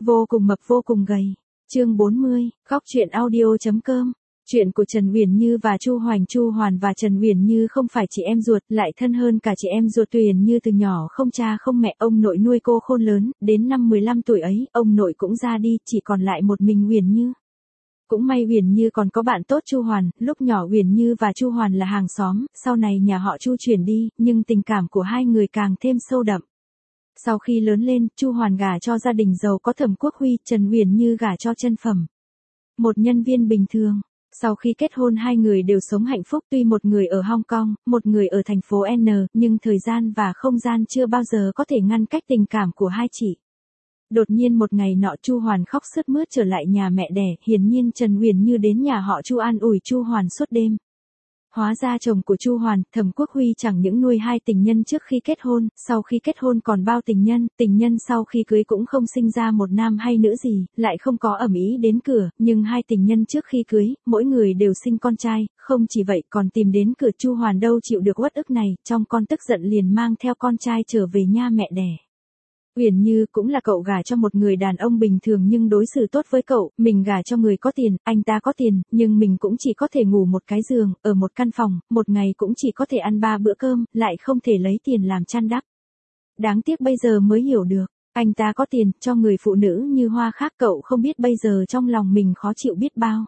Vô cùng mập vô cùng gầy. Chương 40, Góc truyện audio.com. Chuyện của Trần Uyển Như và Chu Hoành. Chu Hoàn và Trần Uyển Như không phải chị em ruột, lại thân hơn cả chị em ruột. Uyển Như từ nhỏ không cha không mẹ, ông nội nuôi cô khôn lớn, đến năm 15 tuổi ấy, ông nội cũng ra đi, chỉ còn lại một mình Uyển Như. Cũng may Uyển Như còn có bạn tốt Chu Hoàn, lúc nhỏ Uyển Như và Chu Hoàn là hàng xóm, sau này nhà họ Chu chuyển đi, nhưng tình cảm của hai người càng thêm sâu đậm. Sau khi lớn lên, Chu Hoàn gả cho gia đình giàu có Thẩm Quốc Huy, Trần Uyển Như gả cho Chân Phẩm, một nhân viên bình thường. Sau khi kết hôn hai người đều sống hạnh phúc, tuy một người ở Hong Kong, một người ở thành phố N, nhưng thời gian và không gian chưa bao giờ có thể ngăn cách tình cảm của hai chị. Đột nhiên một ngày nọ Chu Hoàn khóc sướt mướt trở lại nhà mẹ đẻ, hiển nhiên Trần Uyển Như đến nhà họ Chu an ủi Chu Hoàn suốt đêm. Hóa ra chồng của Chu Hoàn, Thẩm Quốc Huy chẳng những nuôi hai tình nhân trước khi kết hôn, sau khi kết hôn còn bao tình nhân sau khi cưới cũng không sinh ra một nam hay nữ gì, lại không có ầm ĩ đến cửa, nhưng hai tình nhân trước khi cưới, mỗi người đều sinh con trai, không chỉ vậy còn tìm đến cửa. Chu Hoàn đâu chịu được uất ức này, trong con tức giận liền mang theo con trai trở về nhà mẹ đẻ. Uyển Như cũng là cậu gả cho một người đàn ông bình thường nhưng đối xử tốt với cậu, mình gả cho người có tiền, anh ta có tiền, nhưng mình cũng chỉ có thể ngủ một cái giường, ở một căn phòng, một ngày cũng chỉ có thể ăn 3 bữa cơm, lại không thể lấy tiền làm chăn đắp. Đáng tiếc bây giờ mới hiểu được, anh ta có tiền, cho người phụ nữ như Hoa khác, cậu không biết bây giờ trong lòng mình khó chịu biết bao.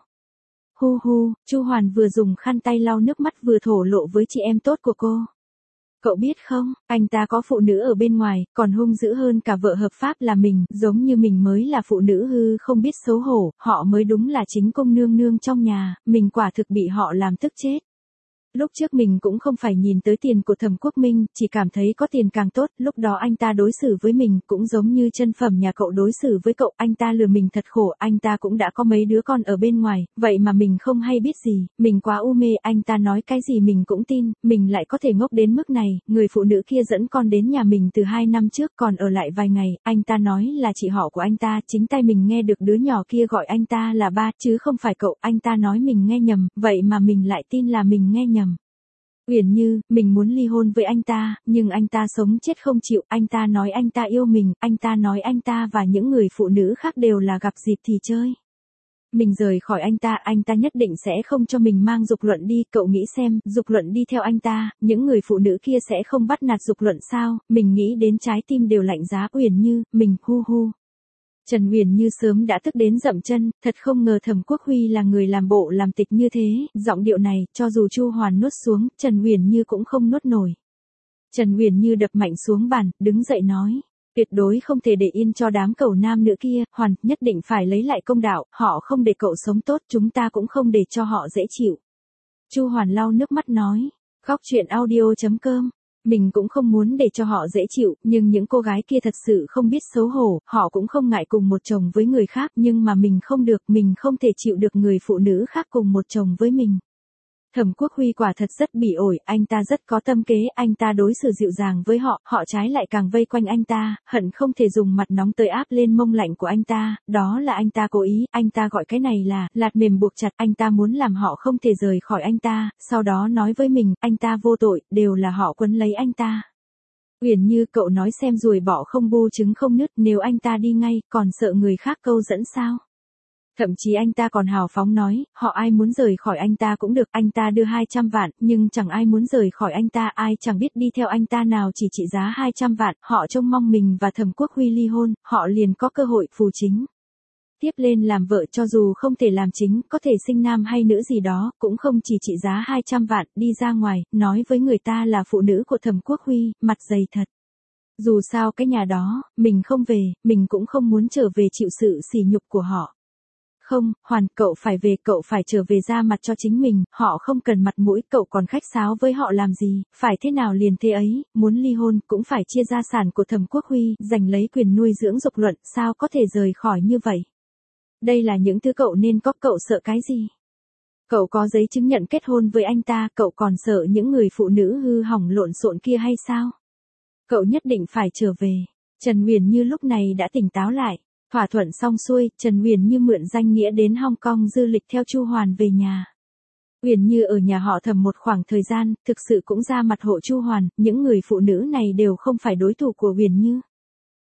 Hu hu, Chu Hoàn vừa dùng khăn tay lau nước mắt vừa thổ lộ với chị em tốt của cô. Cậu biết không, anh ta có phụ nữ ở bên ngoài, còn hung dữ hơn cả vợ hợp pháp là mình, giống như mình mới là phụ nữ hư không biết xấu hổ, họ mới đúng là chính công nương nương trong nhà, mình quả thực bị họ làm tức chết. Lúc trước mình cũng không phải nhìn tới tiền của Thẩm Quốc Minh, chỉ cảm thấy có tiền càng tốt, lúc đó anh ta đối xử với mình cũng giống như Chân Phẩm nhà cậu đối xử với cậu, anh ta lừa mình thật khổ, anh ta cũng đã có mấy đứa con ở bên ngoài, vậy mà mình không hay biết gì, mình quá u mê, anh ta nói cái gì mình cũng tin, mình lại có thể ngốc đến mức này. Người phụ nữ kia dẫn con đến nhà mình từ 2 năm trước, còn ở lại vài ngày, anh ta nói là chị họ của anh ta, chính tay mình nghe được đứa nhỏ kia gọi anh ta là ba, chứ không phải cậu, anh ta nói mình nghe nhầm, vậy mà mình lại tin là mình nghe nhầm. Uyển Như, mình muốn ly hôn với anh ta, nhưng anh ta sống chết không chịu, anh ta nói anh ta yêu mình, anh ta nói anh ta và những người phụ nữ khác đều là gặp dịp thì chơi. Mình rời khỏi anh ta nhất định sẽ không cho mình mang Dục Luận đi, cậu nghĩ xem, Dục Luận đi theo anh ta, những người phụ nữ kia sẽ không bắt nạt Dục Luận sao, mình nghĩ đến trái tim đều lạnh giá. Uyển Như, mình, hu hu. Trần Uyển Như sớm đã tức đến dậm chân, thật không ngờ Thẩm Quốc Huy là người làm bộ làm tịch như thế, giọng điệu này, cho dù Chu Hoàn nuốt xuống, Trần Uyển Như cũng không nuốt nổi. Trần Uyển Như đập mạnh xuống bàn, đứng dậy nói, tuyệt đối không thể để yên cho đám cẩu nam nữ kia, Hoàn, nhất định phải lấy lại công đạo, họ không để cậu sống tốt, chúng ta cũng không để cho họ dễ chịu. Chu Hoàn lau nước mắt nói, Góc truyện audio.com. Mình cũng không muốn để cho họ dễ chịu, nhưng những cô gái kia thật sự không biết xấu hổ, họ cũng không ngại cùng một chồng với người khác, nhưng mà mình không được, mình không thể chịu được người phụ nữ khác cùng một chồng với mình. Thẩm Quốc Huy quả thật rất bỉ ổi, anh ta rất có tâm kế, anh ta đối xử dịu dàng với họ, họ trái lại càng vây quanh anh ta, hận không thể dùng mặt nóng tới áp lên mông lạnh của anh ta, đó là anh ta cố ý, anh ta gọi cái này là lạt mềm buộc chặt, anh ta muốn làm họ không thể rời khỏi anh ta, sau đó nói với mình, anh ta vô tội, đều là họ quấn lấy anh ta. Uyển Như, cậu nói xem, ruồi bọ không bu trứng không nứt, nếu anh ta đi ngay, còn sợ người khác câu dẫn sao? Thậm chí anh ta còn hào phóng nói, họ ai muốn rời khỏi anh ta cũng được, anh ta đưa 200 vạn, nhưng chẳng ai muốn rời khỏi anh ta, ai chẳng biết đi theo anh ta nào chỉ trị giá 200 vạn, họ trông mong mình và Thẩm Quốc Huy ly hôn, họ liền có cơ hội phù chính. Tiếp lên làm vợ, cho dù không thể làm chính, có thể sinh nam hay nữ gì đó, cũng không chỉ trị giá 200 vạn, đi ra ngoài, nói với người ta là phụ nữ của Thẩm Quốc Huy, mặt dày thật. Dù sao cái nhà đó, mình không về, mình cũng không muốn trở về chịu sự sỉ nhục của họ. Không, Hoàn, cậu phải về, cậu phải trở về ra mặt cho chính mình, họ không cần mặt mũi, cậu còn khách sáo với họ làm gì, phải thế nào liền thế ấy, muốn ly hôn, cũng phải chia gia sản của Thẩm Quốc Huy, giành lấy quyền nuôi dưỡng Dục Luận, sao có thể rời khỏi như vậy. Đây là những thứ cậu nên có, cậu sợ cái gì? Cậu có giấy chứng nhận kết hôn với anh ta, cậu còn sợ những người phụ nữ hư hỏng lộn xộn kia hay sao? Cậu nhất định phải trở về. Trần Uyển Như lúc này đã tỉnh táo lại. Thỏa thuận xong xuôi, Trần Uyển Như mượn danh nghĩa đến Hong Kong du lịch theo Chu Hoàn về nhà. Uyển Như ở nhà họ Thẩm một khoảng thời gian, thực sự cũng ra mặt hộ Chu Hoàn, những người phụ nữ này đều không phải đối thủ của Uyển Như.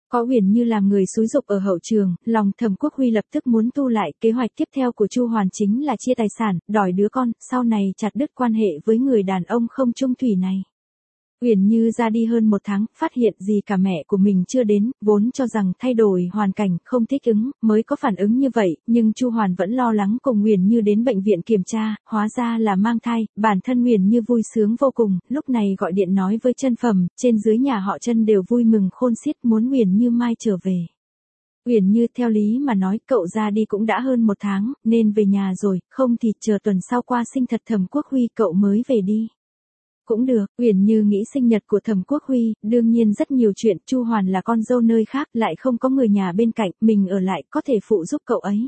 Có Uyển Như làm người xúi giục ở hậu trường, lòng Thẩm Quốc Huy lập tức muốn tu lại, kế hoạch tiếp theo của Chu Hoàn chính là chia tài sản, đòi đứa con, sau này chặt đứt quan hệ với người đàn ông không chung thủy này. Uyển Như ra đi hơn 1 tháng, phát hiện gì cả mẹ của mình chưa đến, vốn cho rằng thay đổi hoàn cảnh, không thích ứng, mới có phản ứng như vậy, nhưng Chu Hoàn vẫn lo lắng cùng Uyển Như đến bệnh viện kiểm tra, hóa ra là mang thai, bản thân Uyển Như vui sướng vô cùng, lúc này gọi điện nói với Chân Phẩm, trên dưới nhà họ Chân đều vui mừng khôn xiết muốn Uyển Như mai trở về. Uyển Như theo lý mà nói cậu ra đi cũng đã hơn 1 tháng, nên về nhà rồi, không thì chờ tuần sau qua sinh thật Thẩm Quốc Huy cậu mới về đi. Cũng được, Uyển Như nghĩ sinh nhật của Thẩm Quốc Huy, đương nhiên rất nhiều chuyện, Chu Hoàn là con dâu nơi khác, lại không có người nhà bên cạnh, mình ở lại có thể phụ giúp cậu ấy.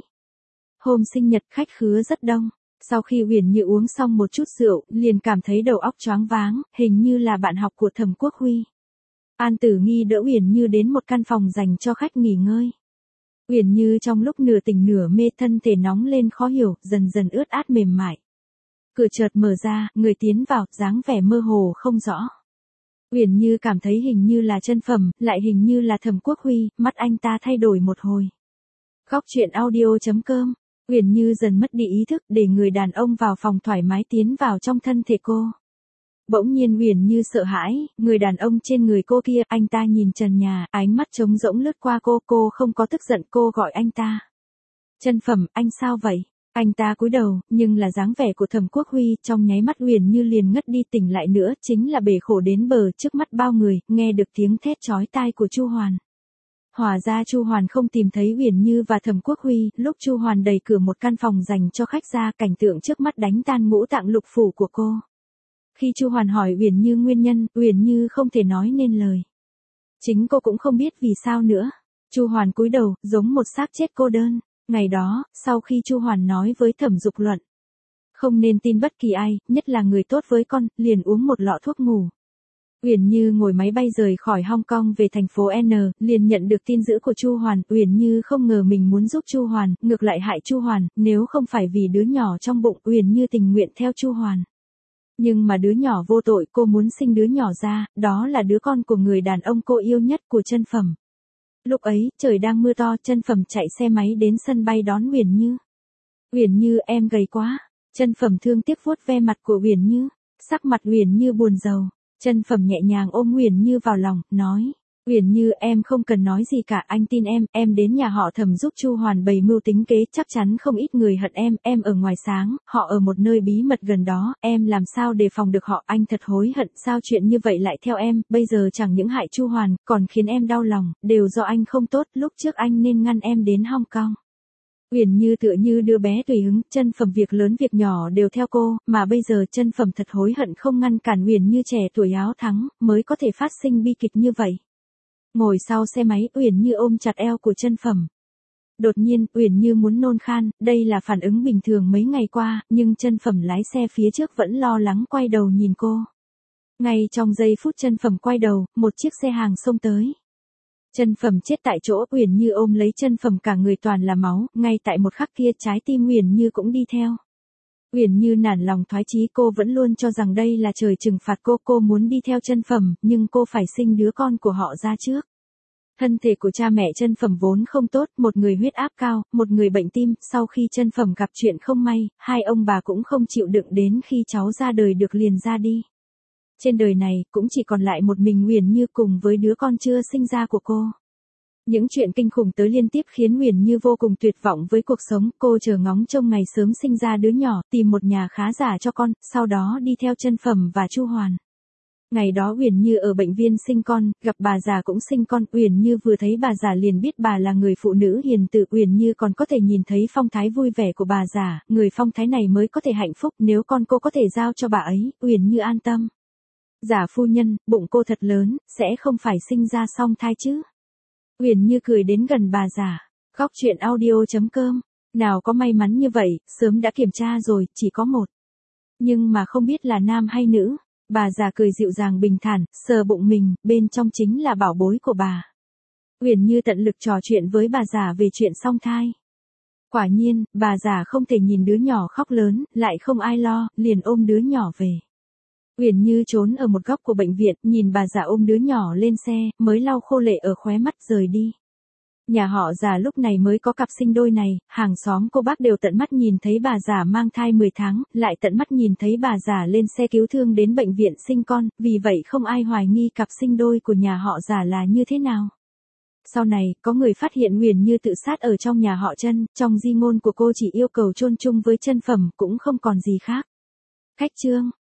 Hôm sinh nhật khách khứa rất đông, sau khi Uyển Như uống xong một chút rượu, liền cảm thấy đầu óc choáng váng, hình như là bạn học của Thẩm Quốc Huy. An Tử Nghi đỡ Uyển Như đến một căn phòng dành cho khách nghỉ ngơi. Uyển Như trong lúc nửa tỉnh nửa mê, thân thể nóng lên khó hiểu, dần dần ướt át mềm mại. Cửa chợt mở ra, người tiến vào, dáng vẻ mơ hồ không rõ. Uyển Như cảm thấy hình như là Chân Phẩm, lại hình như là Thẩm Quốc Huy, mắt anh ta thay đổi một hồi. Góc truyện audio.com. Uyển Như dần mất đi ý thức, để người đàn ông vào phòng thoải mái tiến vào trong thân thể cô. Bỗng nhiên Uyển Như sợ hãi, người đàn ông trên người cô kia, anh ta nhìn trần nhà, ánh mắt trống rỗng lướt qua cô không có tức giận, cô gọi anh ta. Chân Phẩm, anh sao vậy? Anh ta cúi đầu, nhưng là dáng vẻ của Thẩm Quốc Huy, trong nháy mắt Uyển Như liền ngất đi, tỉnh lại nữa, chính là bể khổ đến bờ, trước mắt bao người, nghe được tiếng thét chói tai của Chu Hoàn. Hóa ra Chu Hoàn không tìm thấy Uyển Như và Thẩm Quốc Huy, lúc Chu Hoàn đẩy cửa một căn phòng dành cho khách ra, cảnh tượng trước mắt đánh tan ngũ tạng lục phủ của cô. Khi Chu Hoàn hỏi Uyển Như nguyên nhân, Uyển Như không thể nói nên lời. Chính cô cũng không biết vì sao nữa. Chu Hoàn cúi đầu, giống một xác chết cô đơn. Ngày đó, sau khi Chu Hoàn nói với Thẩm Dục Luận, không nên tin bất kỳ ai, nhất là người tốt với con, liền uống một lọ thuốc ngủ. Uyển Như ngồi máy bay rời khỏi Hong Kong về thành phố N, liền nhận được tin dữ của Chu Hoàn. Uyển Như không ngờ mình muốn giúp Chu Hoàn, ngược lại hại Chu Hoàn, nếu không phải vì đứa nhỏ trong bụng, Uyển Như tình nguyện theo Chu Hoàn. Nhưng mà đứa nhỏ vô tội, cô muốn sinh đứa nhỏ ra, đó là đứa con của người đàn ông cô yêu nhất, của Chân Phẩm. Lúc ấy, trời đang mưa to, Chân Phẩm chạy xe máy đến sân bay đón Uyển Như. Uyển Như, em gầy quá. Chân Phẩm thương tiếc vuốt ve mặt của Uyển Như. Sắc mặt Uyển Như buồn rầu. Chân Phẩm nhẹ nhàng ôm Uyển Như vào lòng, nói. Uyển Như, em không cần nói gì cả, anh tin em đến nhà họ Thẩm giúp Chu Hoàn bày mưu tính kế, chắc chắn không ít người hận em ở ngoài sáng, họ ở một nơi bí mật gần đó, em làm sao đề phòng được họ, anh thật hối hận, sao chuyện như vậy lại theo em, bây giờ chẳng những hại Chu Hoàn, còn khiến em đau lòng, đều do anh không tốt, lúc trước anh nên ngăn em đến Hong Kong. Uyển Như tựa như đứa bé tùy hứng, Chân Phẩm việc lớn việc nhỏ đều theo cô, mà bây giờ Chân Phẩm thật hối hận không ngăn cản Uyển Như trẻ tuổi áo thắng, mới có thể phát sinh bi kịch như vậy. Ngồi sau xe máy, Uyển Như ôm chặt eo của Chân Phẩm. Đột nhiên, Uyển Như muốn nôn khan, đây là phản ứng bình thường mấy ngày qua, nhưng Chân Phẩm lái xe phía trước vẫn lo lắng quay đầu nhìn cô. Ngay trong giây phút Chân Phẩm quay đầu, một chiếc xe hàng xông tới. Chân Phẩm chết tại chỗ, Uyển Như ôm lấy Chân Phẩm, cả người toàn là máu, ngay tại một khắc kia trái tim Uyển Như cũng đi theo. Uyển Như nản lòng thoái chí, cô vẫn luôn cho rằng đây là trời trừng phạt cô muốn đi theo Chân Phẩm, nhưng cô phải sinh đứa con của họ ra trước. Thân thể của cha mẹ Chân Phẩm vốn không tốt, một người huyết áp cao, một người bệnh tim, sau khi Chân Phẩm gặp chuyện không may, hai ông bà cũng không chịu đựng, đến khi cháu ra đời được liền ra đi. Trên đời này, cũng chỉ còn lại một mình Uyển Như cùng với đứa con chưa sinh ra của cô. Những chuyện kinh khủng tới liên tiếp khiến Uyển Như vô cùng tuyệt vọng với cuộc sống, cô chờ ngóng trông ngày sớm sinh ra đứa nhỏ, tìm một nhà khá giả cho con, sau đó đi theo Chân Phẩm và Chu Hoàn. Ngày đó Uyển Như ở bệnh viện sinh con, gặp bà già cũng sinh con, Uyển Như vừa thấy bà già liền biết bà là người phụ nữ hiền từ, Uyển Như còn có thể nhìn thấy phong thái vui vẻ của bà già, người phong thái này mới có thể hạnh phúc, nếu con cô có thể giao cho bà ấy, Uyển Như an tâm. Giả phu nhân, bụng cô thật lớn, sẽ không phải sinh ra song thai chứ? Uyển Như cười đến gần bà già. Góc truyện audio.com. Nào có may mắn như vậy, sớm đã kiểm tra rồi, chỉ có một. Nhưng mà không biết là nam hay nữ. Bà già cười dịu dàng bình thản, sờ bụng mình, bên trong chính là bảo bối của bà. Uyển Như tận lực trò chuyện với bà già về chuyện song thai. Quả nhiên, bà già không thể nhìn đứa nhỏ khóc lớn, lại không ai lo, liền ôm đứa nhỏ về. Uyển Như trốn ở một góc của bệnh viện, nhìn bà già ôm đứa nhỏ lên xe, mới lau khô lệ ở khóe mắt rời đi. Nhà họ già lúc này mới có cặp sinh đôi này, hàng xóm cô bác đều tận mắt nhìn thấy bà già mang thai 10 tháng, lại tận mắt nhìn thấy bà già lên xe cứu thương đến bệnh viện sinh con, vì vậy không ai hoài nghi cặp sinh đôi của nhà họ già là như thế nào. Sau này, có người phát hiện Uyển Như tự sát ở trong nhà họ Chân, trong di ngôn của cô chỉ yêu cầu chôn chung với chân phẩm, cũng không còn gì khác. Khách chương